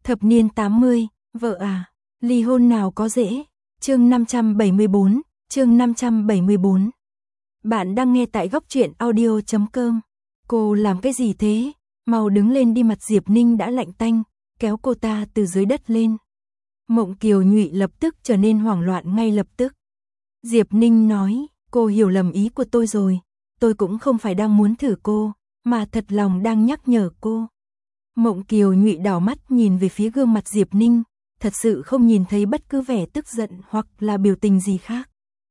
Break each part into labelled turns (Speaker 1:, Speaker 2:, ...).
Speaker 1: Thập niên 80, vợ à, ly hôn nào có dễ. Chương 574, chương 574. Bạn đang nghe tại góc truyện audio.com. Cô làm cái gì thế? Mau đứng lên đi, mặt Diệp Ninh đã lạnh tanh, kéo cô ta từ dưới đất lên. Mộng Kiều Nhụy lập tức trở nên hoảng loạn ngay lập tức. Diệp Ninh nói, cô hiểu lầm ý của tôi rồi, tôi cũng không phải đang muốn thử cô, mà thật lòng đang nhắc nhở cô. Mộng Kiều Nhụy đảo mắt nhìn về phía gương mặt Diệp Ninh, thật sự không nhìn thấy bất cứ vẻ tức giận hoặc là biểu tình gì khác.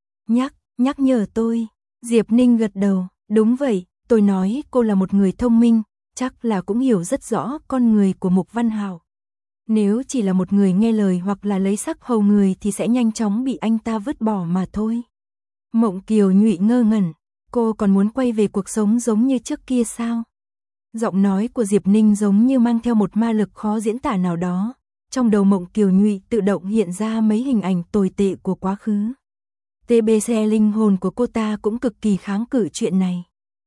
Speaker 1: Nhắc nhở tôi. Diệp Ninh gật đầu, đúng vậy, tôi nói cô là một người thông minh, chắc là cũng hiểu rất rõ con người của Mục Văn Hạo. Nếu chỉ là một người nghe lời hoặc là lấy sắc hầu người thì sẽ nhanh chóng bị anh ta vứt bỏ mà thôi. Mộng Kiều Nhụy ngơ ngẩn, cô còn muốn quay về cuộc sống giống như trước kia sao? Giọng nói của Diệp Ninh giống như mang theo một ma lực khó diễn tả nào đó. Trong đầu Mộng Kiều Nhụy tự động hiện ra mấy hình ảnh tồi tệ của quá khứ. TBC linh hồn của cô ta cũng cực kỳ kháng cự chuyện này.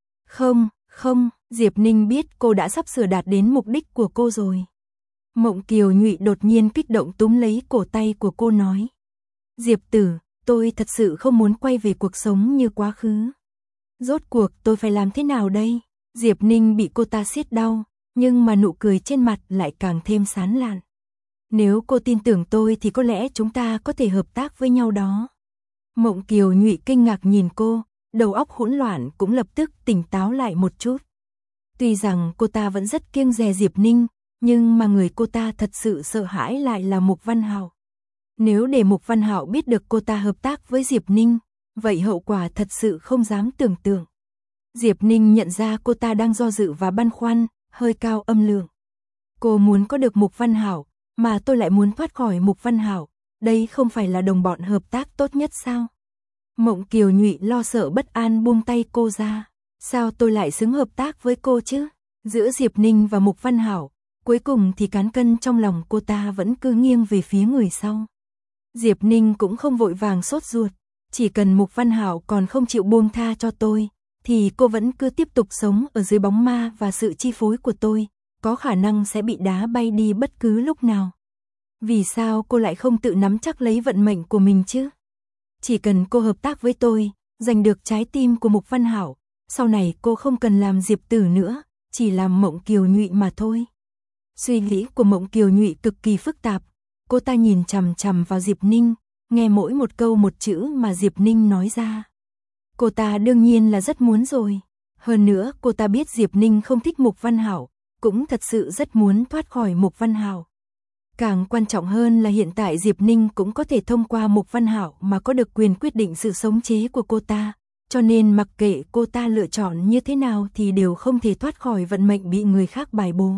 Speaker 1: Không, Diệp Ninh biết cô đã sắp sửa đạt đến mục đích của cô rồi. Mộng Kiều Nhụy đột nhiên kích động túm lấy cổ tay của cô nói. Diệp tử, tôi thật sự không muốn quay về cuộc sống như quá khứ. Rốt cuộc tôi phải làm thế nào đây? Diệp Ninh bị cô ta siết đau, nhưng mà nụ cười trên mặt lại càng thêm sán lạn. Nếu cô tin tưởng tôi thì có lẽ chúng ta có thể hợp tác với nhau đó. Mộng Kiều Nhụy kinh ngạc nhìn cô, đầu óc hỗn loạn cũng lập tức tỉnh táo lại một chút. Tuy rằng cô ta vẫn rất kiêng dè Diệp Ninh, nhưng mà người cô ta thật sự sợ hãi lại là Mục Văn Hạo. Nếu để Mục Văn Hạo biết được cô ta hợp tác với Diệp Ninh, vậy hậu quả thật sự không dám tưởng tượng. Diệp Ninh nhận ra cô ta đang do dự và băn khoăn, hơi cao âm lượng. Cô muốn có được Mục Văn Hạo, mà tôi lại muốn thoát khỏi Mục Văn Hạo, đây không phải là đồng bọn hợp tác tốt nhất sao? Mộng Kiều Nhụy lo sợ bất an buông tay cô ra. Sao tôi lại xứng hợp tác với cô chứ? Giữa Diệp Ninh và Mục Văn Hạo, cuối cùng thì cán cân trong lòng cô ta vẫn cứ nghiêng về phía người sau. Diệp Ninh cũng không vội vàng sốt ruột, chỉ cần Mục Văn Hạo còn không chịu buông tha cho tôi, thì cô vẫn cứ tiếp tục sống ở dưới bóng ma và sự chi phối của tôi, có khả năng sẽ bị đá bay đi bất cứ lúc nào. Vì sao cô lại không tự nắm chắc lấy vận mệnh của mình chứ? Chỉ cần cô hợp tác với tôi, giành được trái tim của Mục Văn Hạo, sau này cô không cần làm Diệp tử nữa, chỉ làm Mộng Kiều Nhụy mà thôi. Suy nghĩ của Mộng Kiều Nhụy cực kỳ phức tạp, cô ta nhìn chằm chằm vào Diệp Ninh, nghe mỗi một câu một chữ mà Diệp Ninh nói ra. Cô ta đương nhiên là rất muốn rồi. Hơn nữa cô ta biết Diệp Ninh không thích Mục Văn Hạo, cũng thật sự rất muốn thoát khỏi Mục Văn Hạo. Càng quan trọng hơn là hiện tại Diệp Ninh cũng có thể thông qua Mục Văn Hạo mà có được quyền quyết định sự sống chết của cô ta, cho nên mặc kệ cô ta lựa chọn như thế nào thì đều không thể thoát khỏi vận mệnh bị người khác bài bố.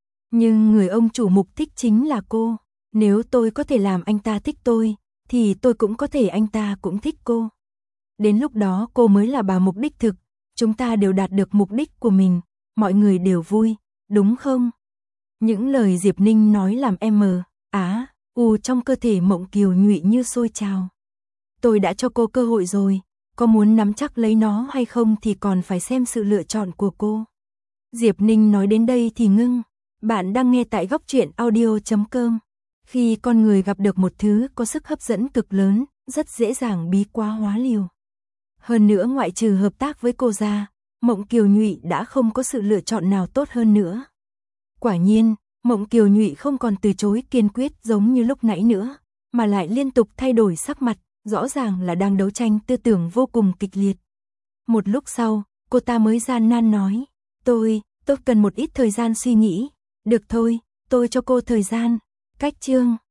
Speaker 1: Nhưng người ông chủ Mục thích chính là cô, nếu tôi có thể làm anh ta thích tôi, thì tôi cũng có thể anh ta cũng thích cô. Đến lúc đó cô mới là bà Mục đích thực, chúng ta đều đạt được mục đích của mình, mọi người đều vui, đúng không? Những lời Diệp Ninh nói làm trong cơ thể Mộng Kiều Nhụy như sôi trào. Tôi đã cho cô cơ hội rồi, có muốn nắm chắc lấy nó hay không thì còn phải xem sự lựa chọn của cô. Diệp Ninh nói đến đây thì ngưng. Bạn đang nghe tại góc truyện audio.com. Khi con người gặp được một thứ có sức hấp dẫn cực lớn, rất dễ dàng bí quá hóa liều. Hơn nữa ngoại trừ hợp tác với cô ra, Mộng Kiều Nhụy đã không có sự lựa chọn nào tốt hơn nữa. Quả nhiên, Mộng Kiều Nhụy không còn từ chối kiên quyết giống như lúc nãy nữa, mà lại liên tục thay đổi sắc mặt, rõ ràng là đang đấu tranh tư tưởng vô cùng kịch liệt. Một lúc sau, cô ta mới gian nan nói, tôi cần một ít thời gian suy nghĩ. Được thôi, tôi cho cô thời gian. Cách chương